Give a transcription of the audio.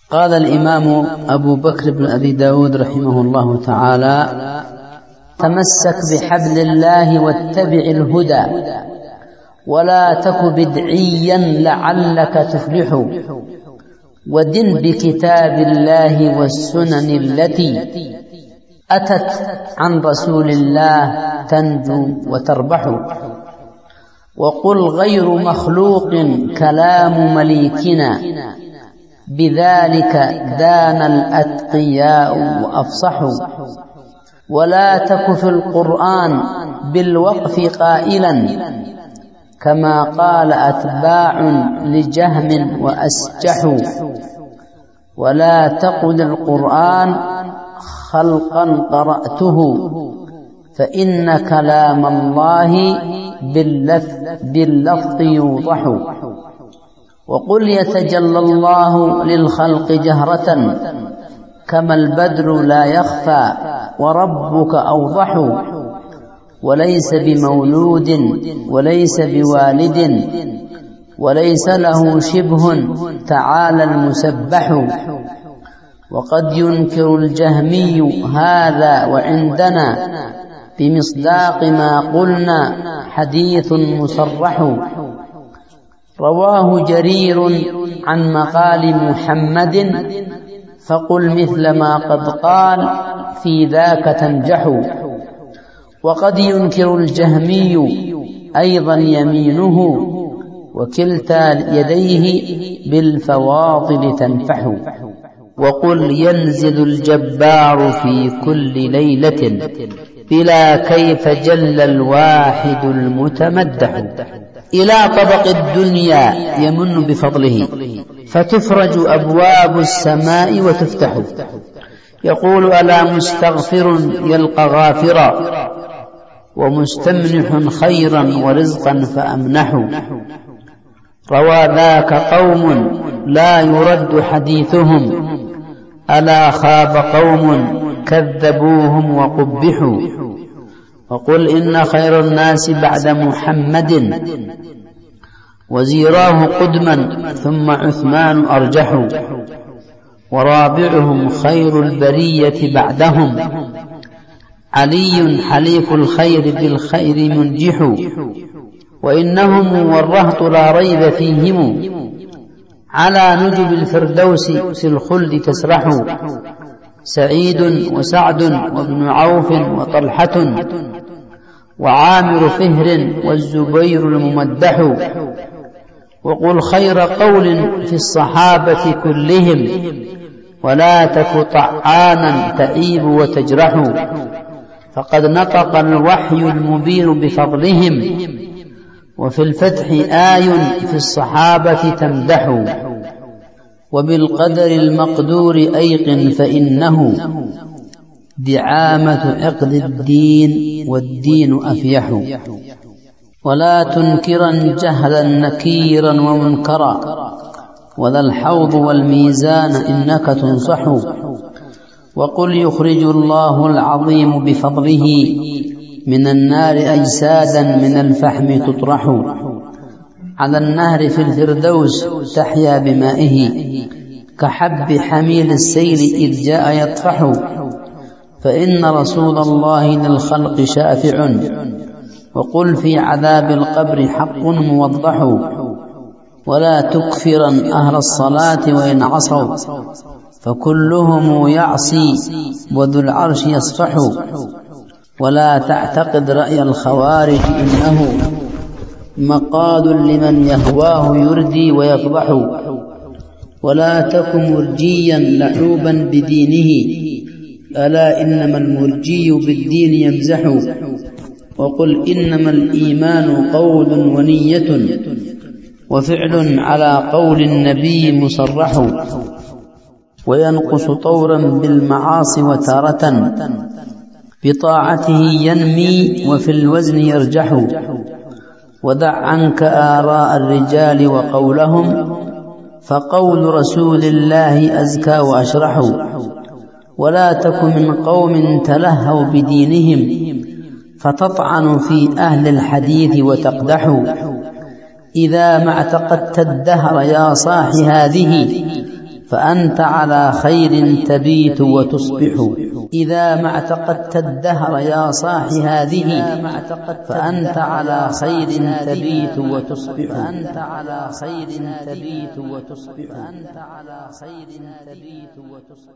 قال الإمام أبو بكر بن أبي داود رحمه الله تعالى: تمسك بحبل الله واتبع الهدى ولا تك بدعيا لعلك تفلح، ودن بكتاب الله والسنن التي أتت عن رسول الله تنجو وتربح، وقل غير مخلوق كلام مليكنا بذلك دان الأتقياء وأفصحوا، ولا تك في القرآن بالوقف قائلا كما قال أتباع لجهم وأسجحوا، ولا تقل القرآن خلقا قرأته فإن كلام الله باللفظ يوضح، وقل يتجلى الله للخلق جهرة كما البدر لا يخفى وربك أوضح، وليس بمولود وليس بوالد وليس له شبه تعالى المسبح، وقد ينكر الجهمي هذا وعندنا بمصداق ما قلنا حديث مصرح، رواه جرير عن مقال محمد فقل مثل ما قد قال في ذاك تنجح، وقد ينكر الجهمي أيضا يمينه وكلتا يديه بالفواضل تنفح، وقل ينزل الجبار في كل ليلة بلا كيف جل الواحد المتمدح، إلى طبق الدنيا يمن بفضله فتفرج أبواب السماء وتفتح، يقول ألا مستغفر يلقى غافرا ومستمنح خيرا ورزقا فأمنحوا، روى ذاك قوم لا يرد حديثهم ألا خاب قوم كذبوهم وقبحوا، وقل إن خير الناس بعد محمد وزيراه قدما ثم عثمان أرجح، ورابعهم خير البرية بعدهم علي حليف الخير بالخير منجح، وإنهم والرهط لا ريب فيهم على نجب الفردوس في الخلد تسرح، سعيد وسعد وابن عوف وطلحة وعامر فهر والزبير الممدح، وقل خير قول في الصحابة كلهم ولا تك طعانا تعيب وتجرح، فقد نطق الوحي المبين بفضلهم وفي الفتح آي في الصحابة تمدح، وبالقدر المقدور أيقن فإنه دعامة عقد الدين والدين أفيح، ولا تنكرا جهلا نكيرا ومنكرا وذا الحوض والميزان إنك تنصح، وقل يخرج الله العظيم بفضله من النار أجسادا من الفحم تطرح، على النهر في الفردوس تحيا بمائه كحب حميل السيل إذ جاء يطفح، فإن رسول الله للخلق شافع، وقل في عذاب القبر حق موضح، ولا تكفرا أهل الصلاة وإن عصوا فكلهم يعصي وذو العرش يصفح، ولا تعتقد رأي الخوارج إنه مقال لمن يهواه يردي ويفضح، ولا تك مرجيا لعوبا بدينه ألا إنما المرجي بالدين يمزح، وقل إنما الإيمان قول ونية وفعل على قول النبي مصرح، وينقص طورا بالمعاصي وتارة بطاعته ينمي وفي الوزن يرجح، ودع عنك آراء الرجال وقولهم فقول رسول الله أزكى وأشرح، ولا تك من قوم تلهوا بدينهم فتطعن في أهل الحديث وتقدح، إذا ما اعتقدت الدهر يا صاح هذه فأنت على خير تبيت وتصبح. إذا ما اعتقدت الدهر يا صاح هذه فأنت على خير تبيت وتصبح. فأنت على خير تبيت وتصبح.